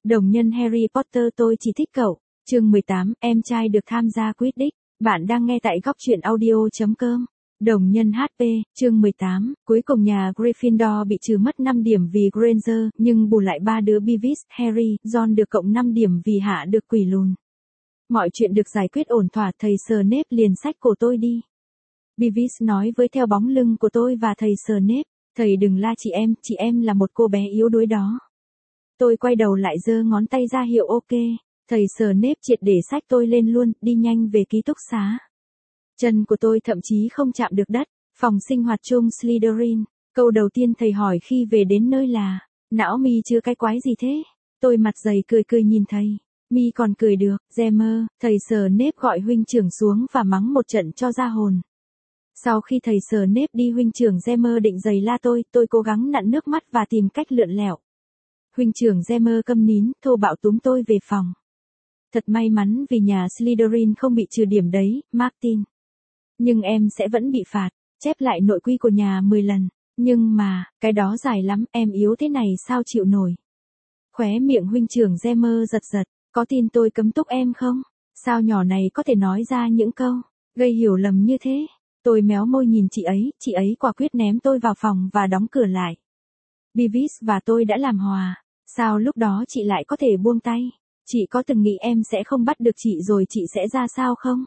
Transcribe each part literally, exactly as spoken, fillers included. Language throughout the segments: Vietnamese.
Đồng nhân Harry Potter tôi chỉ thích cậu. Chương mười tám, em trai được tham gia Quidditch. Bạn đang nghe tại góc truyện audio chấm com. Đồng nhân hát pê, chương mười tám, cuối cùng nhà Gryffindor bị trừ mất năm điểm vì Granger, nhưng bù lại ba đứa Beavis, Harry, Ron được cộng năm điểm vì hạ được quỷ lùn. Mọi chuyện được giải quyết ổn thỏa, thầy Snape liền xách cổ tôi đi. Beavis nói với theo bóng lưng của tôi và thầy Snape, thầy đừng la chị em, chị em là một cô bé yếu đuối đó. Tôi quay đầu lại giơ ngón tay ra hiệu ok, thầy Snape triệt để xách tôi lên luôn, đi nhanh về ký túc xá. Chân của tôi thậm chí không chạm được đất. Phòng sinh hoạt chung Slytherin. Câu đầu tiên thầy hỏi khi về đến nơi là, não mi chưa cái quái gì thế? Tôi mặt dày cười cười nhìn thầy. Mi còn cười được, Gemmer, thầy Snape gọi huynh trưởng xuống và mắng một trận cho ra hồn. Sau khi thầy Snape đi, huynh trưởng Gemmer định giày la tôi, tôi cố gắng nặn nước mắt và tìm cách lượn lẹo. Huynh trưởng Gemmer câm nín, thô bạo túm tôi về phòng. Thật may mắn vì nhà Slytherin không bị trừ điểm đấy, Martin. Nhưng em sẽ vẫn bị phạt, chép lại nội quy của nhà mười lần. Nhưng mà, cái đó dài lắm, em yếu thế này sao chịu nổi. Khóe miệng huynh trưởng Gemmer giật giật, có tin tôi cấm túc em không? Sao nhỏ này có thể nói ra những câu gây hiểu lầm như thế? Tôi méo môi nhìn chị ấy, chị ấy quả quyết ném tôi vào phòng và đóng cửa lại. Beavis và tôi đã làm hòa, sao lúc đó chị lại có thể buông tay? Chị có từng nghĩ em sẽ không bắt được chị rồi chị sẽ ra sao không?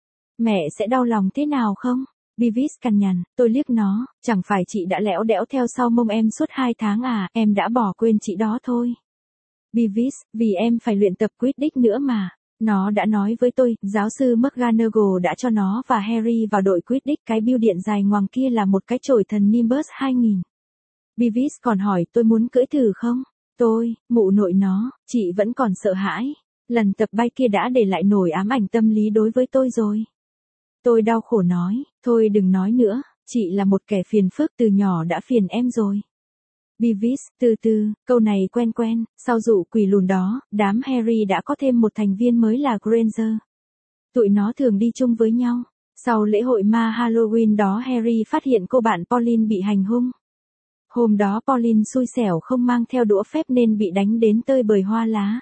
Mẹ sẽ đau lòng thế nào không? Beavis cằn nhằn, tôi liếc nó, chẳng phải chị đã lẽo đẽo theo sau mông em suốt hai tháng à, em đã bỏ quên chị đó thôi. Beavis, vì em phải luyện tập Quidditch nữa mà. Nó đã nói với tôi, giáo sư McGonagall đã cho nó và Harry vào đội Quidditch, cái bưu điện dài ngoằng kia là một cái chổi thần Nimbus hai nghìn. Beavis còn hỏi tôi muốn cưỡi thử không? Tôi, mụ nội nó, chị vẫn còn sợ hãi. Lần tập bay kia đã để lại nổi ám ảnh tâm lý đối với tôi rồi. Tôi đau khổ nói, thôi đừng nói nữa, chị là một kẻ phiền phức, từ nhỏ đã phiền em rồi. Beavis, từ từ, câu này quen quen, sau dụ quỷ lùn đó, đám Harry đã có thêm một thành viên mới là Granger. Tụi nó thường đi chung với nhau. Sau lễ hội ma Halloween đó, Harry phát hiện cô bạn Pauline bị hành hung. Hôm đó Pauline xui xẻo không mang theo đũa phép nên bị đánh đến tơi bời hoa lá.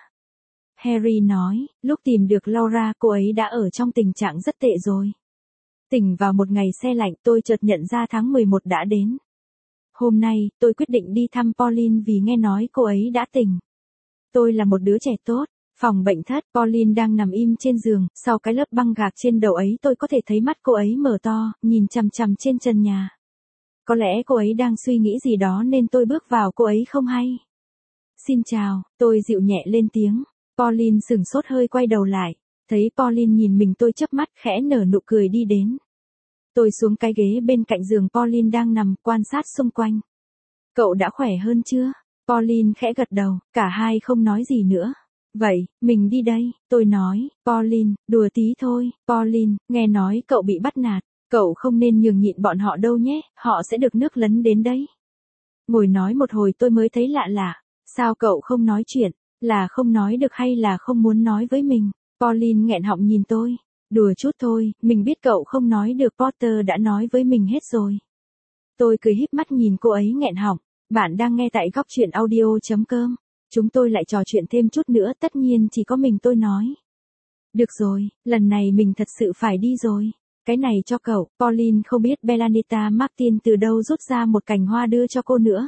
Harry nói, lúc tìm được Laura, cô ấy đã ở trong tình trạng rất tệ rồi. Tỉnh vào một ngày se lạnh, tôi chợt nhận ra tháng mười một đã đến. Hôm nay, tôi quyết định đi thăm Pauline vì nghe nói cô ấy đã tỉnh. Tôi là một đứa trẻ tốt. Phòng bệnh thất, Pauline đang nằm im trên giường, sau cái lớp băng gạc trên đầu ấy tôi có thể thấy mắt cô ấy mở to, nhìn chằm chằm trên trần nhà. Có lẽ cô ấy đang suy nghĩ gì đó nên tôi bước vào cô ấy không hay. Xin chào, tôi dịu nhẹ lên tiếng. Pauline sửng sốt hơi quay đầu lại. Thấy Pauline nhìn mình tôi chớp mắt khẽ nở nụ cười đi đến. Tôi xuống cái ghế bên cạnh giường Pauline đang nằm, quan sát xung quanh. Cậu đã khỏe hơn chưa? Pauline khẽ gật đầu, cả hai không nói gì nữa. Vậy, mình đi đây, tôi nói. Pauline, đùa tí thôi. Pauline, nghe nói cậu bị bắt nạt. Cậu không nên nhường nhịn bọn họ đâu nhé, họ sẽ được nước lấn đến đấy. Ngồi nói một hồi tôi mới thấy lạ lạ. Sao cậu không nói chuyện? Là không nói được hay là không muốn nói với mình? Pauline nghẹn họng nhìn tôi. Đùa chút thôi, mình biết cậu không nói được, Potter đã nói với mình hết rồi. Tôi cười híp mắt nhìn cô ấy nghẹn họng. Bạn đang nghe tại góc truyện audio chấm com. Chúng tôi lại trò chuyện thêm chút nữa, tất nhiên chỉ có mình tôi nói. Được rồi, lần này mình thật sự phải đi rồi. Cái này cho cậu. Pauline không biết Belanita Martin từ đâu rút ra một cành hoa đưa cho cô nữa.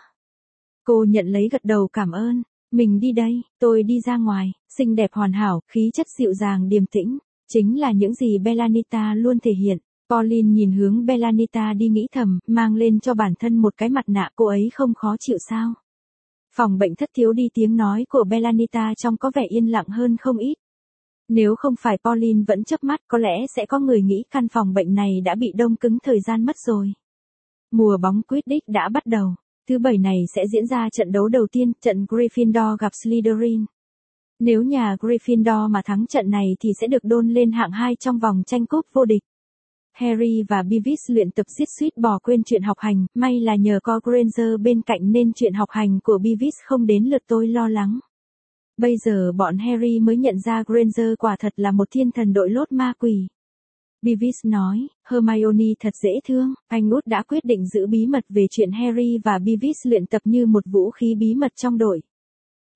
Cô nhận lấy gật đầu cảm ơn. Mình đi đây, tôi đi ra ngoài, xinh đẹp hoàn hảo, khí chất dịu dàng điềm tĩnh. Chính là những gì Belanita luôn thể hiện. Pauline nhìn hướng Belanita đi nghĩ thầm, mang lên cho bản thân một cái mặt nạ, cô ấy không khó chịu sao? Phòng bệnh thất thiếu đi tiếng nói của Belanita trông có vẻ yên lặng hơn không ít. Nếu không phải Pauline vẫn chớp mắt, có lẽ sẽ có người nghĩ căn phòng bệnh này đã bị đông cứng thời gian mất rồi. Mùa bóng Quidditch đã bắt đầu. Thứ bảy này sẽ diễn ra trận đấu đầu tiên, trận Gryffindor gặp Slytherin. Nếu nhà Gryffindor mà thắng trận này thì sẽ được đôn lên hạng hai trong vòng tranh cúp vô địch. Harry và Beavis luyện tập suýt suýt bỏ quên chuyện học hành, may là nhờ có Granger bên cạnh nên chuyện học hành của Beavis không đến lượt tôi lo lắng. Bây giờ bọn Harry mới nhận ra Granger quả thật là một thiên thần đội lốt ma quỷ. Beavis nói, Hermione thật dễ thương, anh út đã quyết định giữ bí mật về chuyện Harry và Beavis luyện tập như một vũ khí bí mật trong đội.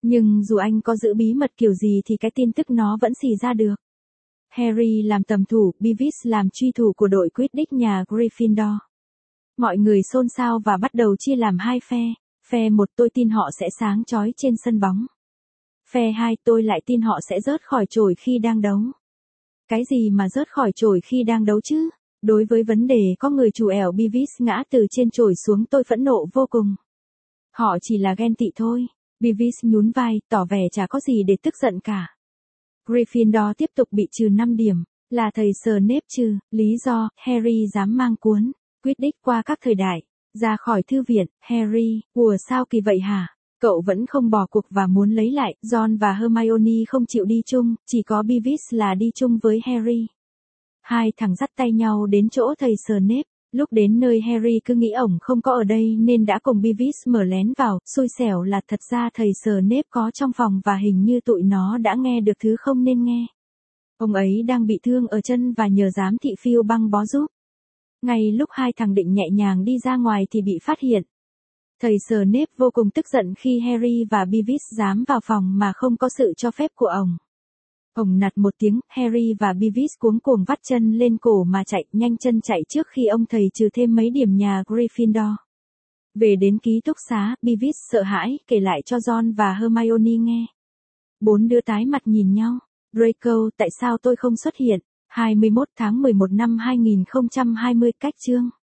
Nhưng dù anh có giữ bí mật kiểu gì thì cái tin tức nó vẫn xì ra được. Harry làm tầm thủ, Beavis làm truy thủ của đội Quidditch nhà Gryffindor. Mọi người xôn xao và bắt đầu chia làm hai phe. Phe một tôi tin họ sẽ sáng chói trên sân bóng. Phe hai tôi lại tin họ sẽ rớt khỏi chổi khi đang đấu. Cái gì mà rớt khỏi chổi khi đang đấu chứ? Đối với vấn đề có người chủ ẻo Beavis ngã từ trên chổi xuống tôi phẫn nộ vô cùng. Họ chỉ là ghen tị thôi. Beavis nhún vai, tỏ vẻ chả có gì để tức giận cả. Gryffindor tiếp tục bị trừ năm điểm, là thầy Snape trừ, lý do, Harry dám mang cuốn Quidditch qua các thời đại, ra khỏi thư viện. Harry, ủa sao kỳ vậy hả? Cậu vẫn không bỏ cuộc và muốn lấy lại. Ron và Hermione không chịu đi chung, chỉ có Beavis là đi chung với Harry. Hai thằng dắt tay nhau đến chỗ thầy Snape. Lúc đến nơi Harry cứ nghĩ ổng không có ở đây nên đã cùng Beavis mở lén vào. Xui xẻo là thật ra thầy Snape có trong phòng và hình như tụi nó đã nghe được thứ không nên nghe. Ông ấy đang bị thương ở chân và nhờ giám thị Phil băng bó giúp. Ngay lúc hai thằng định nhẹ nhàng đi ra ngoài thì bị phát hiện. Thầy Snape vô cùng tức giận khi Harry và Beavis dám vào phòng mà không có sự cho phép của ổng. Ổng nạt một tiếng, Harry và Beavis cuống cuồng vắt chân lên cổ mà chạy, nhanh chân chạy trước khi ông thầy trừ thêm mấy điểm nhà Gryffindor. Về đến ký túc xá, Beavis sợ hãi, kể lại cho Ron và Hermione nghe. Bốn đứa tái mặt nhìn nhau. Draco, tại sao tôi không xuất hiện? hai mươi mốt tháng mười một năm hai nghìn không trăm hai mươi, cách chương.